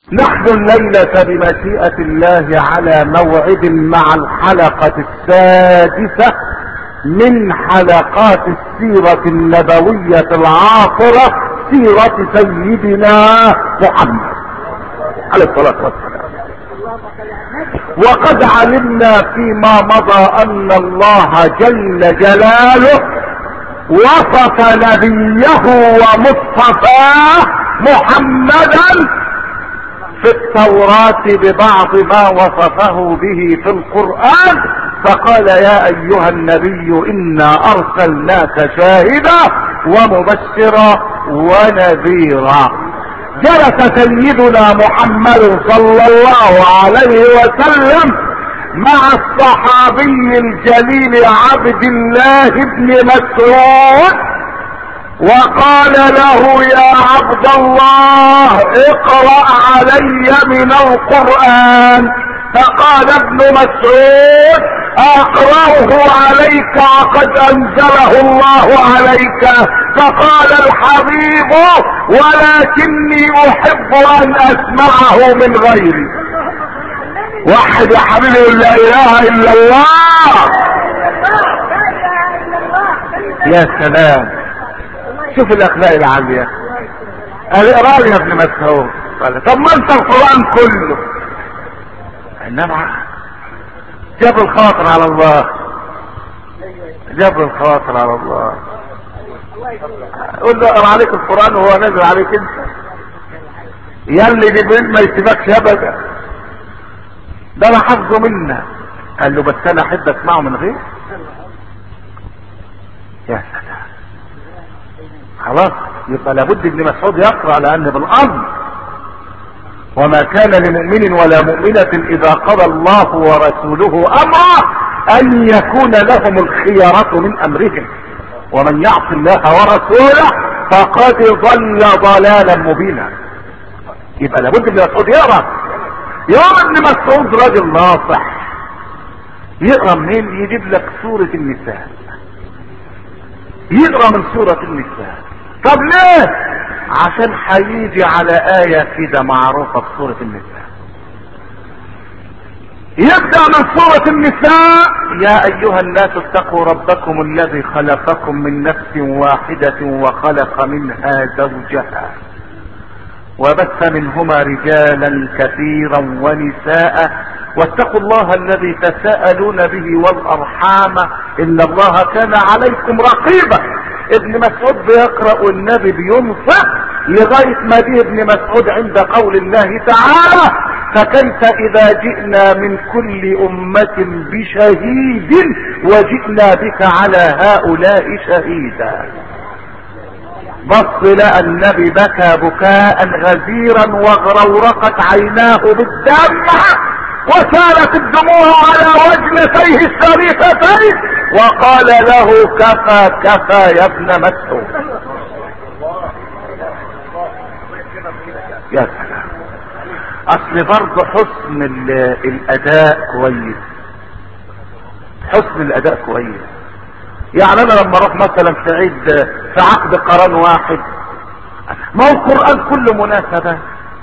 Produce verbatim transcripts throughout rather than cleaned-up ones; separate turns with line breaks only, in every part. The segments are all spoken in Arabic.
نحن الليلة بمشيئة الله على موعد مع الحلقة السادسة من حلقات السيرة النبوية العاطرة، سيرة سيدنا محمد عليه الصلاة والسلام. وقد علمنا فيما مضى ان الله جل جلاله وصف نبيه ومصطفاه محمدا في التوراة ببعض ما وصفه به في القرآن، فقال يا ايها النبي انا ارسلناك شاهدا ومبشرا ونذيرا. جلس سيدنا محمد صلى الله عليه وسلم مع الصحابي الجليل عبد الله بن مسعود وقال له يا عبد الله اقرأ علي من القرآن. فقال ابن مسعود اقرأه عليك وقد انزله الله عليك. فقال الحبيب ولكني احب ان اسمعه من غيري. واحد يا حبيبي لا اله الا الله. يا سلام، شوف الاخلاق العالية. قال اقرأ لي يا ابن مسعود. قال طب ما انت القرآن كله. انما جاب الخاطر على الله، جاب الخاطر على الله. قول له اقرأ عليك القرآن وهو نازل عليك انت، ياللي جبريل ما يسيبكش ابدا، ده انا حافظه منا. قال له بس انا احب اسمعه من غير. يا سلام، خلاص يبقى لابد ابن مسعود يقرأ، لان بالامر وما كان لمؤمن ولا مؤمنة اذا قضى الله ورسوله امرا ان يكون لهم الخيرة من امرهم ومن يعص الله ورسوله فقد ضل ضلالا مبينا. يبقى لابد ابن مسعود يقرأ. يوم ابن مسعود راجل ناصح، يقرأ منين؟ يجيب لك سورة النساء، يقرأ من سورة النساء. طب ليه؟ عشان هيجي على آية كده معروفة في سورة النساء. يبدأ من سورة النساء يا ايها الناس اتقوا ربكم الذي خلقكم من نفس واحدة وخلق منها زوجها وبث منهما رجالا كثيرا ونساء واتقوا الله الذي تساءلون به والارحام ان الله كان عليكم رقيبا. ابن مسعود بيقرأ والنبي بينصح لغاية ما جه ابن مسعود عند قول الله تعالى فكيف اذا جئنا من كل امة بشهيد وجئنا بك على هؤلاء شهيدا. بص لقى النبي بكى بكاء غزيرا وغرورقت عيناه بالدمع وسالت الدموع على وجنتيه الشريفتين وقال له كفى كفى يا ابن مسعود. يا سلام، اصل برضه حسن الاداء كويس، حسن الاداء كويس. يعني انا لما اروح مثلا في عيد في عقد قران واحد، ما هو القرآن كله مناسبة.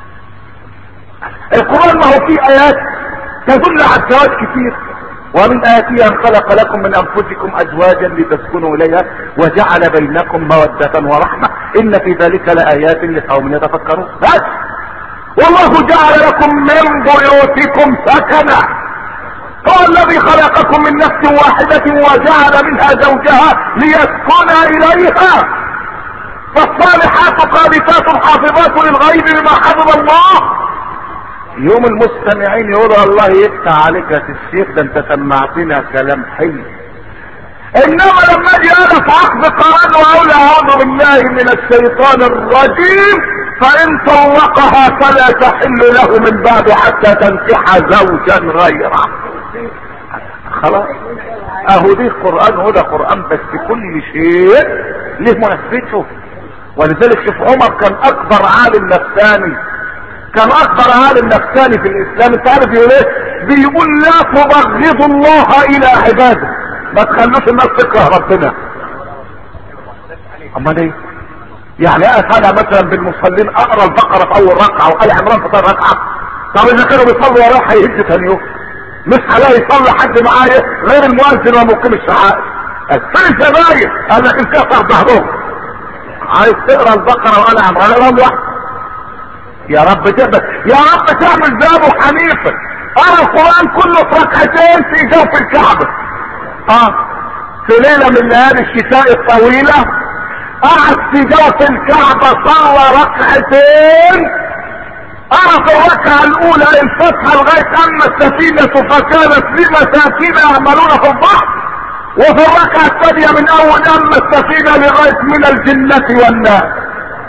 القرآن ما هو فيه ايات تدل على الزواج كتير، ومن آياته أن خلق لكم من أنفسكم أزواجا لتسكنوا إليها وجعل بينكم مودة ورحمة إن في ذلك لآيات لقوم يتفكرون. بس والله جعل لكم من بيوتكم سكنا، هو الذي خلقكم من نفس واحدة وجعل منها زوجها ليسكن إليها فالصالحات قانتات حافظات للغيب بما حفظ الله. يوم المستمعين يقولوا الله يفتح عليك يا الشيخ، ده انت سمعتنا كلام حلو. انما لما اجي انا في عقد قرآن واقول اعوذ بالله من الشيطان الرجيم فان طلقها فلا تحل له من بعد حتى تنكح زوجا غيره، خلاص اهو دي قرآن، هو ده قرآن. بس كل شيء له مناسبته. ولذلك شوف عمر كان اكبر عالم نفساني، كان اكبر عالم نفساني في الاسلام. انت عارف يقول ايه؟ بيقول لا تبغضوا الله الى عباده، ما تخلوش الناس تكره ربنا. امال ايه؟ يعني اقف انا مثلا بالمصلين اقرا البقره في اول ركعه وال عمران في ثاني ركعه؟ طب اذا كانوا بيصلوا ورايا هيهد ثاني يوم، مش هلاقي يصلي حد معايا غير المؤذن ومقيم الشعائر. فين الزباين؟ قال لك انكسر ظهرهم. عايز تقرا البقره وال عمران اقراهم لوحدك. يا رب تقبل، يا رب تعمل زي ابو حنيفه قرا القران كله في ركعتين في جوف الكعبه. اه في ليله من ليالي الشتاء الطويله قعد في جوف الكعبه صلى ركعتين، قرا في الركعه الاولى الفتحه لغايه اما السفينه فكانت لمساكين يعملون في البحر، وفي الركعه الثانيه من اول اما السفينه لغايه من الجنه والناس.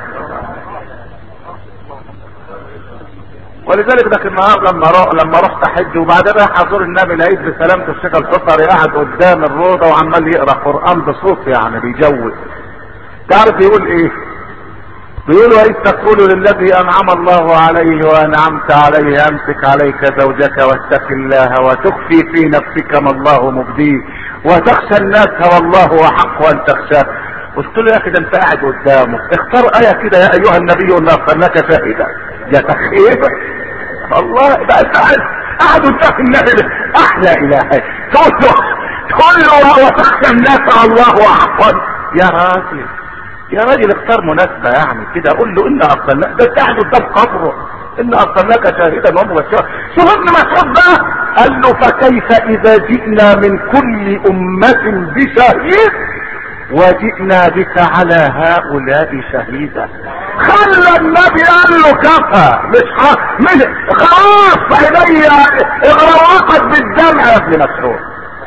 ولذلك ده النهار لما رو... لما رحت حج وبعدين رايح ازور النبي لقيت بسلامته الشيخ الفطري قاعد قدام الروضه وعمال يقرا قران بصوت يعني بيجوز. تعرف يقول ايه؟ بيقول واذ تقول للذي انعم الله عليه وانعمت عليه امسك عليك زوجك واتق الله وتخفي في نفسك ما الله مبديه وتخشى الناس والله احق ان تخشاه. قلت له يا اخي ده انت قاعد قدامه، اختار ايه كده يا ايها النبي انا ارسلناك شاهدا. يا تخيب والله بقى قاعد قاعد قدام النبي احلى اله، تقول له تقول له وتخشى الناس الله احق. يا راجل يا راجل اختار مناسبة يعني كده، قول له ان ارسلناك، ده انت قاعد قدام قبره ان ارسلناك شاهدا ومبشرا. شوف ابن مسعود بقى قال له فكيف اذا جئنا من كل امة بشهيد وجئنا بك على هؤلاء شهيدا. خلى النبي قال له كفى، مش ح... مش خلاص عينيا اغرقت بالدمع يا ابن مسعود.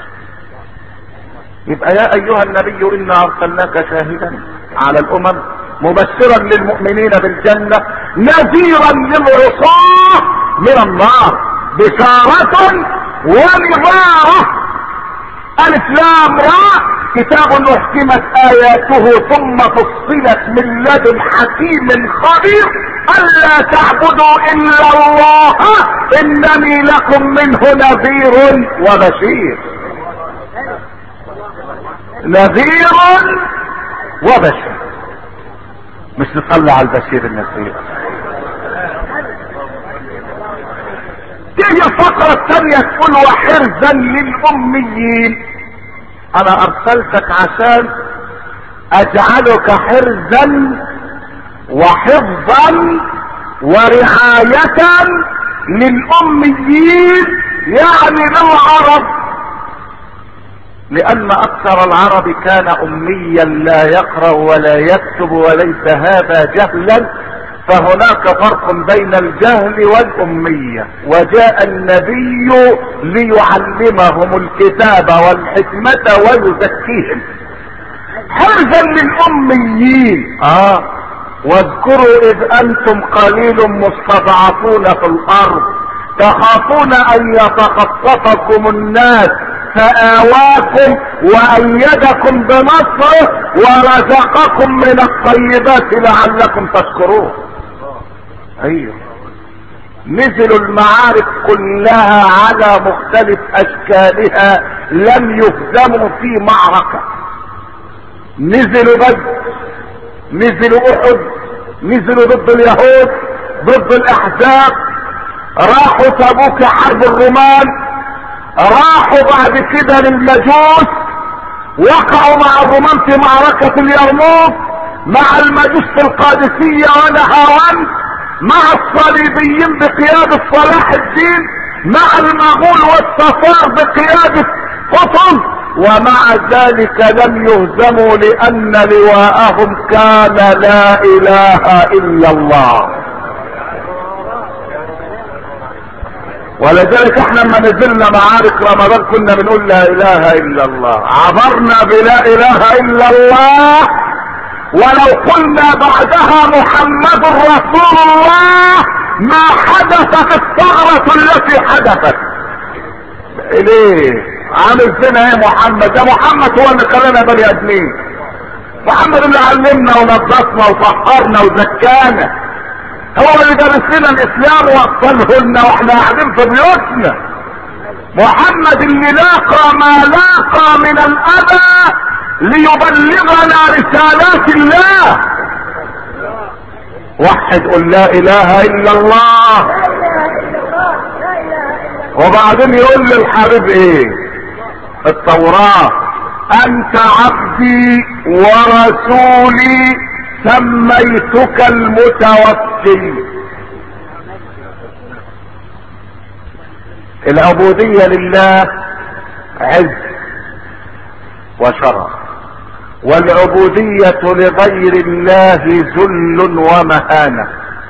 يبقى يا ايها النبي انا ارسلناك شاهدا على الامم مبشرا للمؤمنين بالجنة نذيرا للعصاة من النار بشارة ونظارة. الف لام را كتاب احكمت اياته ثم فصلت من لدن حكيم خبير الا تعبدوا الا الله انني لكم منه نذير وبشير. نذير وبشير، مش نصلي على البشير النذير. تيجي الفقرة الثانية تقول وحرزا للاميين. انا ارسلتك عشان اجعلك حرزا وحفظا ورعاية للاميين يعني للعرب، لان اكثر العرب كان اميا لا يقرأ ولا يكتب وليس هذا جهلا، فهناك فرق بين الجهل والامية، وجاء النبي ليعلمهم الكتاب والحكمة ويزكيهم. حرزا للاميين. اه واذكروا اذ انتم قليل مستضعفون في الارض تخافون ان يتخطفكم الناس فآواكم وأيدكم بنصره ورزقكم من الطيبات لعلكم تشكرون. ايوه نزلوا المعارك كلها على مختلف اشكالها لم يهزموا في معركة. نزلوا بدر، نزلوا احد، نزلوا ضد اليهود، ضد الاحزاب، راحوا تبوك حرب الرومان، راحوا بعد كده للمجوس، وقعوا مع الرومان في معركة اليرموك، مع المجوس في القادسية ونهاوند، مع الصليبيين بقيادة صلاح الدين، مع المغول والتتار بقيادة قطز، ومع ذلك لم يهزموا لان لواءهم كان لا اله الا الله. ولذلك احنا لما نزلنا معارك رمضان كنا بنقول لا اله الا الله، عبرنا بلا اله الا الله، ولو قلنا بعدها محمد رسول الله ما حدثت الثغرة التي حدثت. ليه؟ عامل فينا ايه محمد؟ ده محمد هو اللي خلانا بني ادمين، محمد اللي علمنا ونظفنا وطهرنا وزكانا، هو اللي درس لنا الاسلام ووصله لنا واحنا قاعدين في بيوتنا. محمد اللي لاقى ما لاقى من الاذى ليبلغنا رسالات الله. وحد قل لا اله الا الله. وبعدين يقول للحبيب ايه؟ التوراة: انت عبدي ورسولي سميتك المتوكل. العبودية لله عز وشرف، والعبودية لغير الله ذل ومهانة.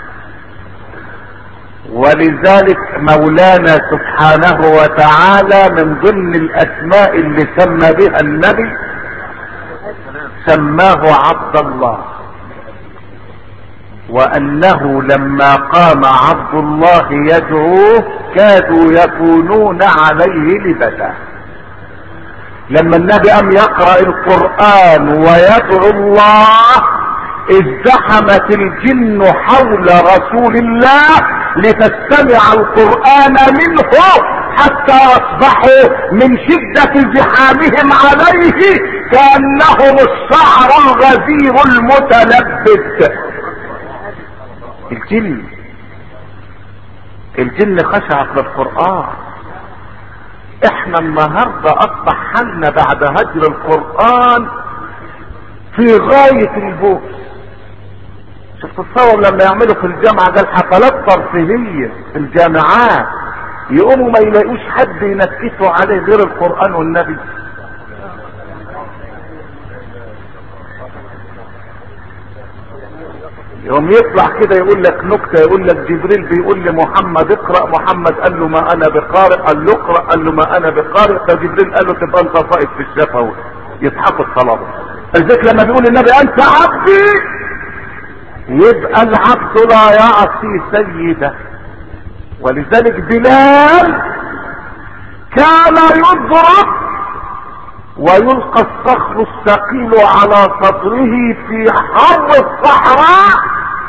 ولذلك مولانا سبحانه وتعالى من ضمن الاسماء اللي سمى بها النبي سماه عبد الله، وانه لما قام عبد الله يدعوه كادوا يكونون عليه لبدا. لما النبي قام يقرأ القرآن ويدعو الله ازدحمت الجن حول رسول الله لتستمع القرآن منه، حتى اصبحوا من شدة زحامهم عليه كأنهم الشعر الغزير المتلبد. الجن الجن خشعت للقرآن. احنا النهاردة اصبح حالنا بعد هجر القرآن في غاية البؤس. شوف تصور لما يعملوا في الجامعة ده الحفلات ترفيهية في الجامعات، يقوموا ما يلاقوش حد ينكتوا عليه غير القرآن والنبي. يوم يطلع كده يقول لك نكتة، يقول لك جبريل بيقول لمحمد اقرأ، محمد قال له ما انا بقارئ، قال له اقرأ، قال له ما انا بقارئ، فجبريل قال له تبقى انت طائف في الشفوي. يضحكوا الطلبة. الذكر لما بيقول النبي انت عبدي، يبقى العبد لا يعصي سيده. ولذلك بلال كان يضرب ويلقى الصخر الثقيل على صدره في حر الصحراء.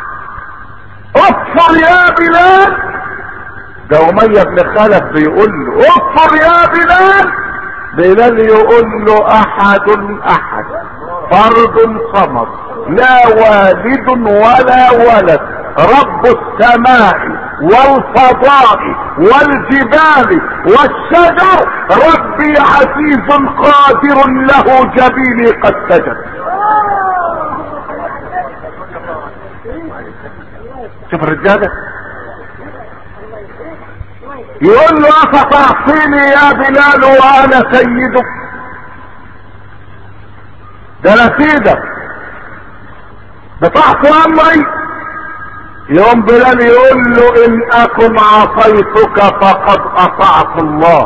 اكفر يا بلال. ده أمية بن خلف بيقول له اكفر يا بلال. بلال يقول له احد احد فرد صمد لا والد ولا ولد رب السماء والفضاء والجبال والشجر ربي عزيز قادر له جبيني قد سجد. شوف الرجاله يقول له افتعصيني يا بلال وانا سيدك؟ ده انا سيدك بتعصي امري. يوم بلال يقول له ان اكن عصيتك فقد اطعت الله.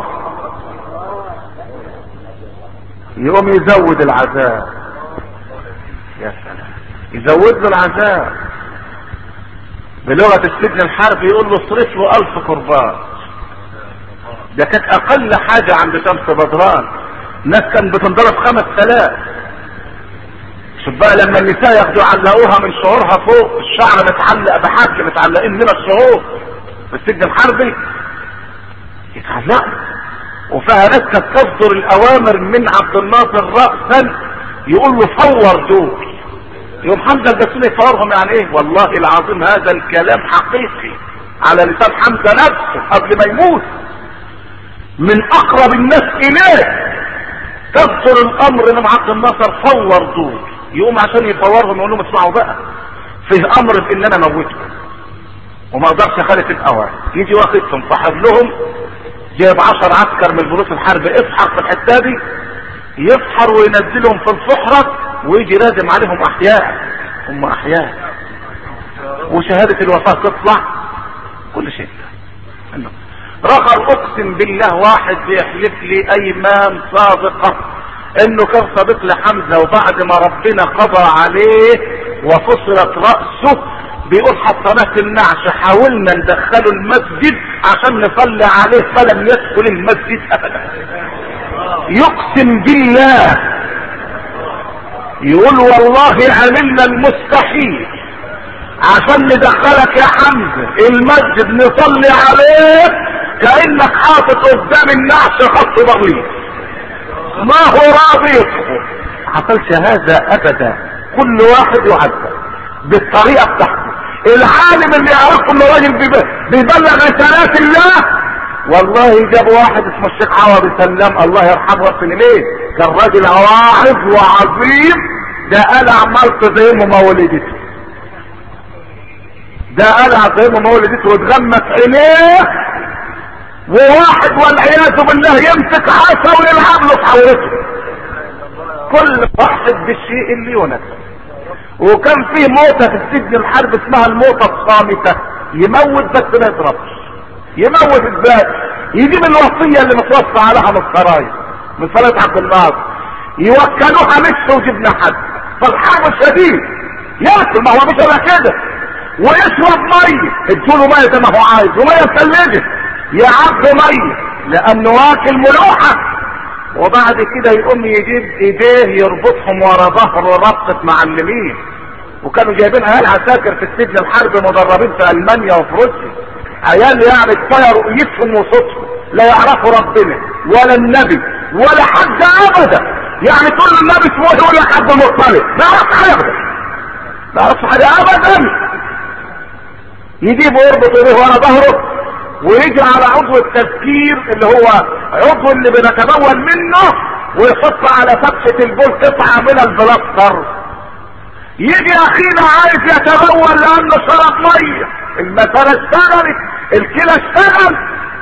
يقوم يزود العذاب. يا سلام، يزود له العذاب. بلغة السجن الحربي يقول له اصرف له الف قربان. ده كانت اقل حاجة عند شمس بدران، ناس كان بتنضرب خمس تلاف. شوف بقى لما النساء ياخدوا يعلقوها من شعورها فوق، الشعر متعلق بحبل متعلقين من الشعور في السجن الحربي يتعلقوا. وفيها ناس كانت تصدر الاوامر من عبد الناصر رأسا يقول له فور دول. يوم حمزة البسوني يفورهم يعني ايه؟ والله العظيم هذا الكلام حقيقي على لسان حمزة نفسه قبل ما يموت. من اقرب الناس اليه تصدر الامر من عبد الناصر فور دول. يقوم عشان يفورهم يقول لهم اسمعوا بقى، فيه امر بان انا اموتكم وما اقدرش اخالف الاوامر. يجي واخدهم صاحب لهم جايب عشر عسكر من البوليس الحربي، افحر في الحته دي، يفحر وينزلهم في الفحره ويجي رادم عليهم احياء. هم احياء وشهاده الوفاه تطلع كل شيء. رخر اقسم بالله واحد بيحلف لي ايمان صادقه انه كان صديق لحمزه، وبعد ما ربنا قضى عليه وفصلت رأسه بيقول حطيناه في النعش حاولنا ندخله المسجد عشان نصلي عليه فلم يدخل المسجد ابدا. يقسم بالله يقول والله عملنا المستحيل عشان ندخلك يا حمزه المسجد نصلي عليه كأنك حاطط قدام النعش خط ضغيط. ما هو راضي يصحه. حصلش هذا ابدا. كل واحد يعذب بالطريقة بتاعته. العالم اللي يعرفه ان راجل بيبلغ رسالات الله. والله جاب واحد اسمه الشيخ عوض سلام الله يرحمه ويغفر ليه، كان راجل واعظ وعظيم، ده قال عمال زي ما ولدته، ده قال زي ما ولدته واتغمس عينيه، وواحد والعياذ بالله يمسك عصا ويلعب له في حورته، كل واحد بالشيء اللي يناسبه. وكان فيه موتة في السجن الحرب اسمها الموتة الصامتة، يموت بس ما يضربش. يموت ازاي؟ يجيب الوصية اللي متوصى عليها من السرايا من صلاة عبد الناصر، يوكلوها مش وجبنا حد، فالحرب الشديد ياكل، ما هو مش الا كده، ويشرب ميه، ادوله ميه زي ما هو عايز، وميه مثلجه يعبوا ميه لانه واكل ملوحه. وبعد كده يقوم يجيب ايديه يربطهم ورا ظهره ربطة معلمين، وكانوا جايبين عيال عساكر في السجن الحرب مدربين في المانيا وفي روسيا، عيال يعني اتطيروا رؤيتهم وصوتهم، لا يعرفوا ربنا ولا النبي ولا حد ابدا، يعني تقول النبي اسمه يقول لك حد مطلع ما يعرفش حاجه ابدا، ما يعرفش حاجه ابدا. يجيبوا يربطوا به ورا ظهره ويجي على عضو التذكير اللي هو عضو اللي بنتبول منه، ويحط على فتحة البول قطعة من البلاستر. يجي اخينا عايز يتبول لانه شرب ميه، المسألة اشتغلت، الكلى اشتغل،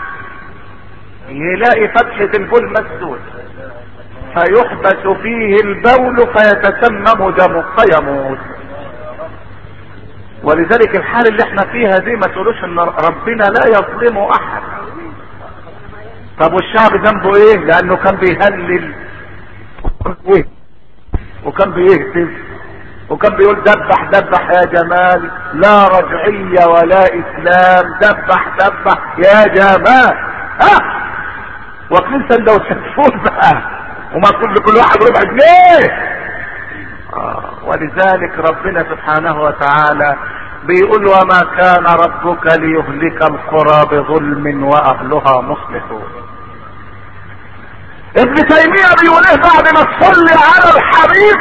يلاقي فتحة البول مسدود فيحبس فيه البول فيتسمم دمه فيموت. ولذلك الحال اللي احنا فيها دي ما تقولوش ان ربنا لا يظلم احد. طب والشعب ذنبه ايه؟ لانه كان بيهلل وكان بيهتف وكان بيقول دبح دبح يا جمال، لا رجعية ولا اسلام، دبح دبح يا جمال. ها واكلين سندوتشات فول بقى ومطلوب لكل واحد ربع جنيه. آه. ولذلك ربنا سبحانه وتعالى بيقول وما كان ربك ليهلك القرى بظلم واهلها مصلحون. ابن تيمية بيقول ايه بعد ما تصلي على الحبيب؟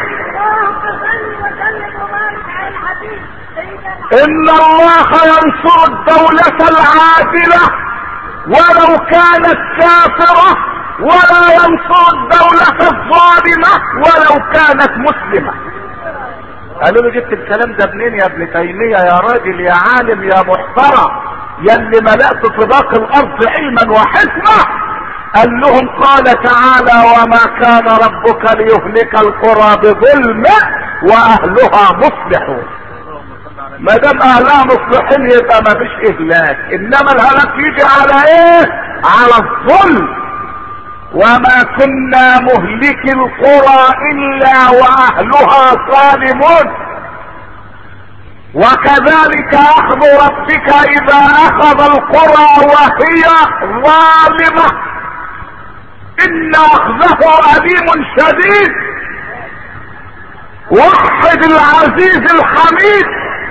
ان الله ينصر الدولة العادلة ولو كانت كافرة، ولا ينصر الدولة الظالمة ولو كانت مسلمة. قالوا له جبت الكلام ده منين يا ابن تيمية يا راجل يا عالم يا محترم يا اللي ملأت طباق الارض علما وحكمة؟ قال لهم قال تعالى وما كان ربك ليهلك القرى بظلم واهلها مصلحون. ما دام اهلها مصلحين يبقى ما فيش اهلاك، انما الهلاك يجي على ايه؟ على الظلم. وما كنا مهلك القرى الا واهلها ظالمون وكذلك اخذ ربك اذا اخذ القرى وهي ظالمة ان اخذه اليم شديد. وحد العزيز الحميد.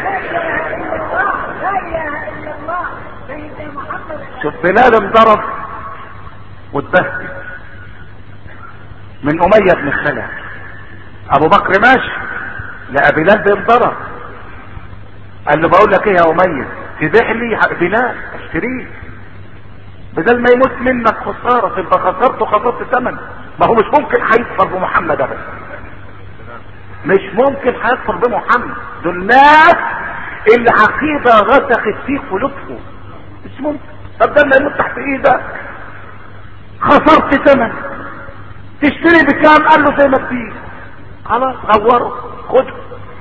شوف بلال انضرب واتبهدل من امية بن خلف، ابو بكر ماشي لقى بلال بينضرب، قال له بقول لك ايه يا امية تبيع لي بلال اشتريه بدل ما يموت منك خسارة، تبقى خسرته خسرت ثمن. ما هو مش ممكن هيكفر بمحمد ابدا، مش ممكن هيكفر بمحمد. دول ناس العقيدة غسخت في قلوبهم، مش ممكن. طب ده ما يموت تحت ايدك خسرت ثمن، تشتري بكام؟ قال له زي ما تجيب، خلاص غوره خده.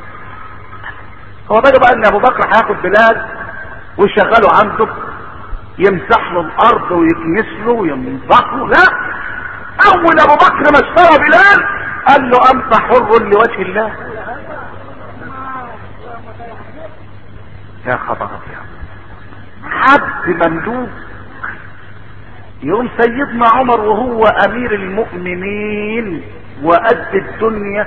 هو بقى ان ابو بكر هياخد بلال ويشغله عنده يمسح له الارض ويكنس له وينضح له؟ لا، اول ابو بكر ما اشترى بلال قال له انت حر لوجه الله. يا خبر ابيض، عبد مملوك. يوم سيدنا عمر وهو امير المؤمنين وقد الدنيا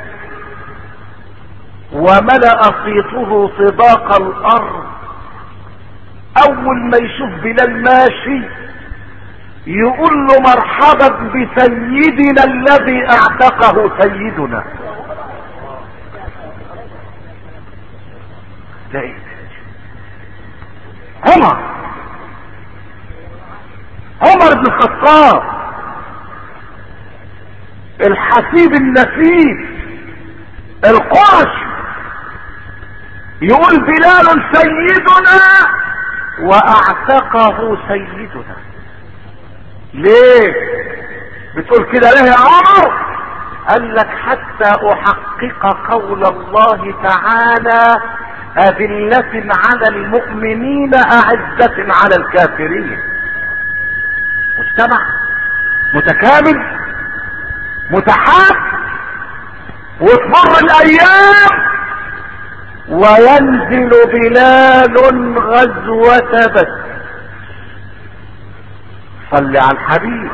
وملأ صيته طباق الارض، اول ما يشوف بلال ماشي يقول له مرحبا بسيدنا الذي اعتقه سيدنا. لا عمر عمر بن الخطاب الحسيب النفيس القرشي، يقول بلال سيدنا واعتقه سيدنا. ليه بتقول كده ليه يا عمر؟ قال لك حتى احقق قول الله تعالى اذلة على المؤمنين اعزة على الكافرين. مجتمع متكامل متحاب، وتمر الايام وينزل بلال غزوة بدر. صل على الحبيب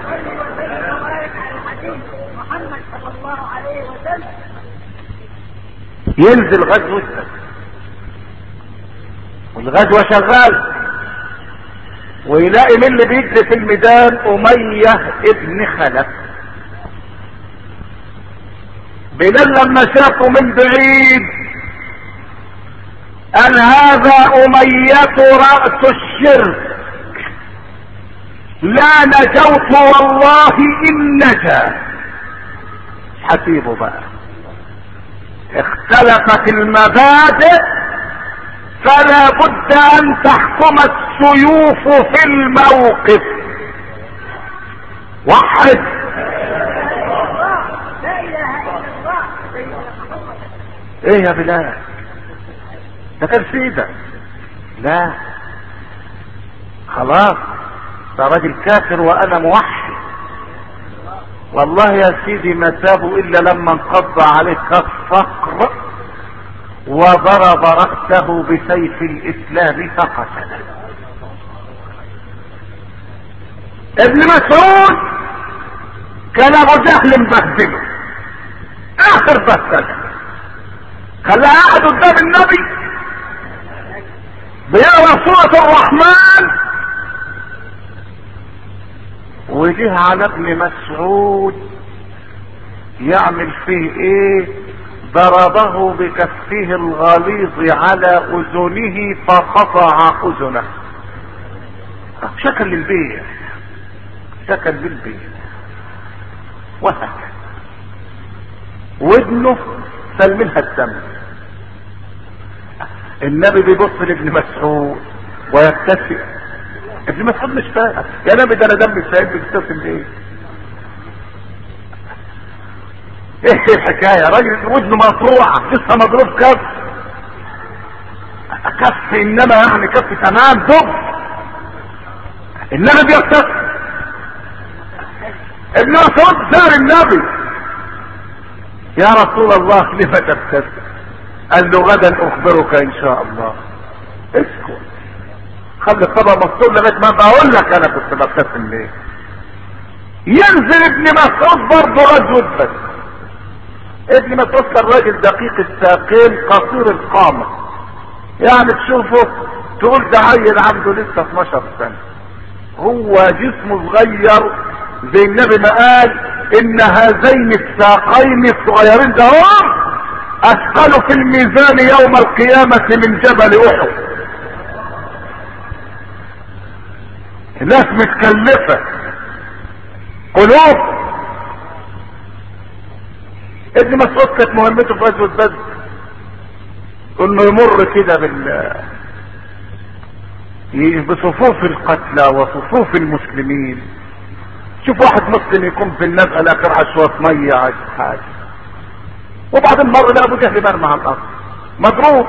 محمد صلى الله عليه وسلم.
ينزل غزوة بدر والغزوة شغال، ويلاقي من اللي بيجري في الميدان أمية ابن خلف. بلال لما شافه من بعيد قال هذا أمية رأس الشرك، لا نجوت والله إن نجا. حسيبه بقى، اختلفت المبادئ فلا بد ان تحكم السيوف في الموقف. وحد
لا اله الا الله سيدنا محمد.
ايه يا بلال ده كان سيدة؟ لا خلاص ده راجل كافر وانا موحد. والله يا سيدي ما تابوا الا لما انقض عليه كالصقر وضرب رأسه بسيف الاسلام فقتله. ابن مسعود كان ابو جهل مبهدله اخر بهدله، خلاه قاعد قدام النبي بيقرا سورة الرحمن، وجه على ابن مسعود يعمل فيه ايه؟ ضربه بكفه الغليظ على اذنه فقطع اذنه. شكل للبيع، شكل للبيع وهكذا، ودنه سل منها الدم. النبي بيبص لابن مسعود ويبتسم. ابن مسعود مش فاهم يا نبي ده انا دمي سايب بتبتسم ليه؟ ايه الحكايه؟ راجل ودنه مقطوعه لسه مضروب كف كف انما يعني كف تمام دب. النبي بيبتسم. ابن مسعود سأل النبي يا رسول الله لما تبتسم؟ قال له غدا اخبرك ان شاء الله. اسكت خلي الطبق مفتوح لغايه ما بقول لك انا كنت ببتسم ليه. ينزل ابن مسعود برضه غزوة بدر. ابن مسعود كان راجل دقيق الساقين قصير القامة، يعني تشوفه تقول ده عيل عنده لسه اتناشر سنة، هو جسمه صغير زي النبي ما قال ان هذين الساقين الصغيرين ده هم اثقل في الميزان يوم القيامة من جبل احد. الناس متكلفة قلوب. ابن مسعود كانت مهمته في غزوة بدر انه يمر كده بال بصفوف القتلى وصفوف المسلمين. شوف واحد مسلم يكون في النزقه الاخر على شويه ميه على حاجه، وبعدين مر لقى ابو جهل مرمى على الارض مضروب.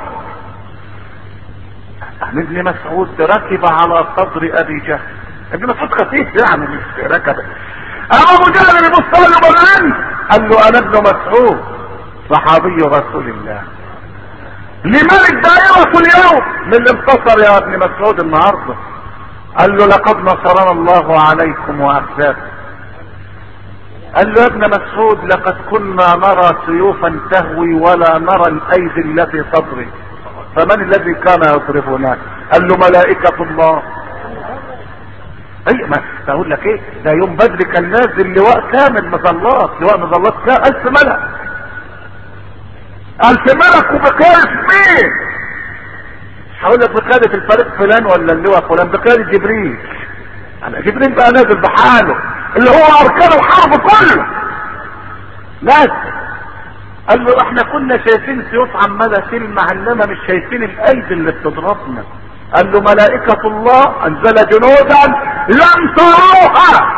ابن مسعود ركب على صدر ابي جهل. ابن مسعود خفيف يعني مش ركب. ابو جهل بيبص له بالعين قال له انا ابن مسعود صحابي رسول الله. لمن الدائرة اليوم؟ من اللي انتصر يا ابن مسعود النهارده. قال له لقد نصرنا الله عليكم واخزاكم. قال له يا ابن مسعود لقد كنا نرى سيوفا تهوي ولا نرى الايدي التي تضرب، فمن الذي كان يضربنا؟ قال له ملائكة الله. اي ما اقول لك ايه، ده يوم بدر كان نازل لواء كامل مظلات، لواء مظلات كامل الف ملك، الف ملك وبقياس مين؟ هقول لك بقيادة الفريق فلان ولا اللواء فلان، بقيادة جبريل. انا جبريل بقى نازل بحاله اللي هو اركان الحرب كله نازل. قال له احنا كنا شايفين سيوف عمالة تلمع انما مش شايفين الايدي اللي بتضربنا. قال له ملائكة الله انزل جنودا لم تروها.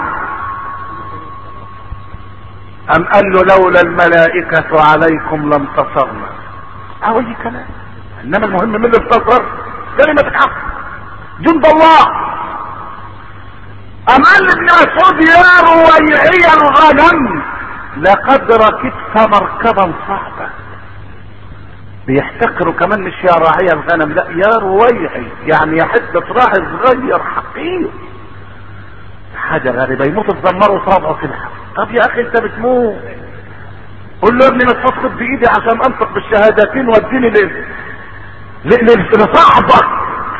ام قال له لولا الملائكة عليكم لم تصرنا. اهو اي كلام، انما المهم من اللي انتصر كلمة الحق جند الله. امان ابن مسعود يا رويعي الغنم لقد ركبت مركبا صعبا. بيحتقروا كمان مش يا راعي الغنم، لا يا رويعي، يعني يا حدة راعي صغير حقير. حاجة غريبة، يموت الزمار وصابعه في الحق. طب يا اخي انت بتموت، قول له يا ابني مسعود خد بايدي عشان انطق بالشهادتين واديني لصاحبك.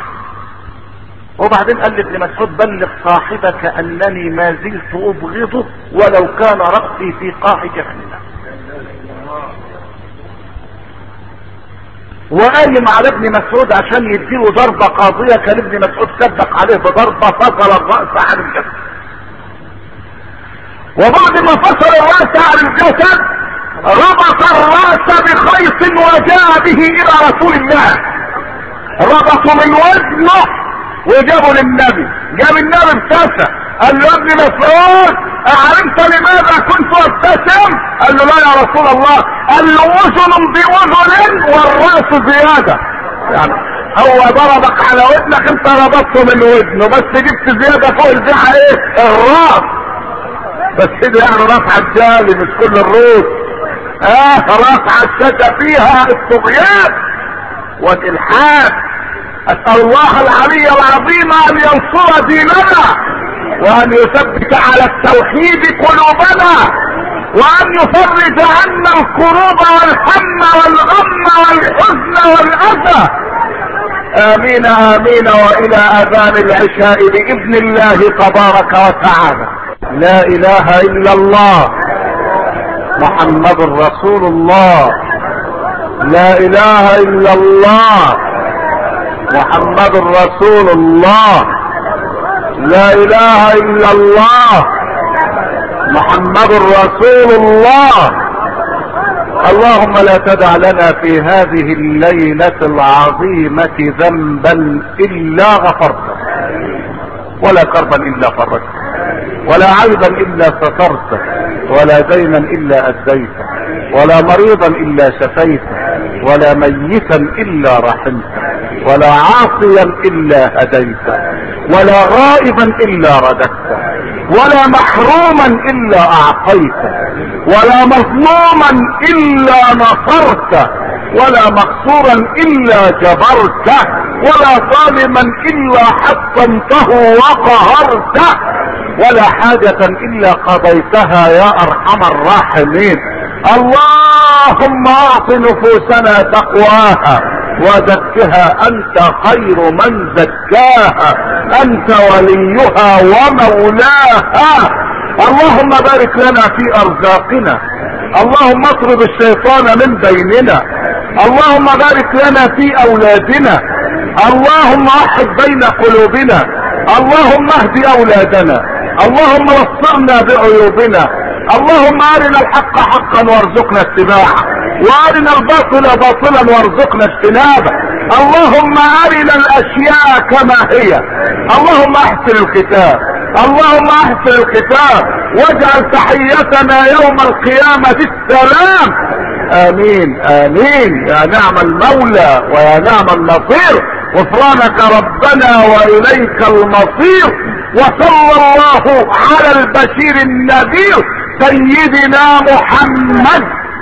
وبعدين قال لابن مسعود بلغ صاحبك انني ما زلت ابغضه ولو كان رأسي في قاع جهنم. وقايم على ابن مسعود عشان يديله ضربة قاضية، كان ابن مسعود سبق عليه بضربة فصل الرأس عن الجسد. وبعد ما فصل الرأس عن الجسد ربط الرأس بخيط وجاء به الى رسول الله. ربطه من وزنه وجابوا للنبي. جاب النبي ابتسم قال له ابن مسعود اعلمت لماذا كنت ابتسم؟ قال له لا يا رسول الله. قال له اذن باذن والراس زياده. يعني هو ضربك على ودنك انت ربطته من ودنه بس جبت زياده فوق الجحا ايه؟ الراس. بس كده يعني راس عجالي مش كل الروس. اه راس عشاشه فيها الطغيان والالحاد. اسأل الله العلي العظيم ان ينصر ديننا وان يثبت على التوحيد قلوبنا وان يفرج عنا الكروب والهم والغم والحزن والاذى. امين امين. والى اذان العشاء باذن الله تبارك وتعالى. لا اله الا الله محمد رسول الله. لا اله الا الله محمد رسول الله. لا اله الا الله محمد رسول الله. اللهم لا تدع لنا في هذه الليلة العظيمة ذنبا الا غفرته ولا كربا الا فرجته ولا عيبا الا سترته ولا دينا الا اديته ولا مريضا الا شفيته ولا ميتا الا رحمته ولا عاصيا الا هديته ولا غائبا الا رددته ولا محروما الا اعطيته ولا مظلوما الا نصرته ولا مقصورا الا جبرته ولا ظالما الا حطمته وقهرته ولا حاجة الا قضيتها يا ارحم الراحمين. اللهم اعط نفوسنا تقواها وزكها انت خير من زكاها انت وليها ومولاها. اللهم بارك لنا في ارزاقنا. اللهم اطرد الشيطان من بيننا. اللهم بارك لنا في اولادنا. اللهم احد بين قلوبنا. اللهم اهد اولادنا. اللهم وصلنا بعيوبنا. اللهم ارنا الحق حقا وارزقنا اتباعه وارنا الباطل باطلا وارزقنا اجتنابه. اللهم ارنا الاشياء كما هي. اللهم احسن الختام. اللهم احسن الختام واجعل تحيتنا يوم القيامة السلام. امين امين. يا نعم المولى ويا نعم النصير. غفرانك ربنا واليك المصير. وصلى الله على البشير النذير سيدنا محمد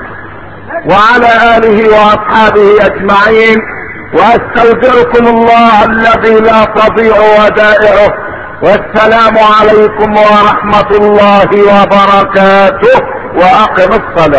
وعلى اله واصحابه اجمعين. واستودعكم الله الذي لا تضيع ودائعه. والسلام عليكم ورحمة الله وبركاته. واقم الصلاة.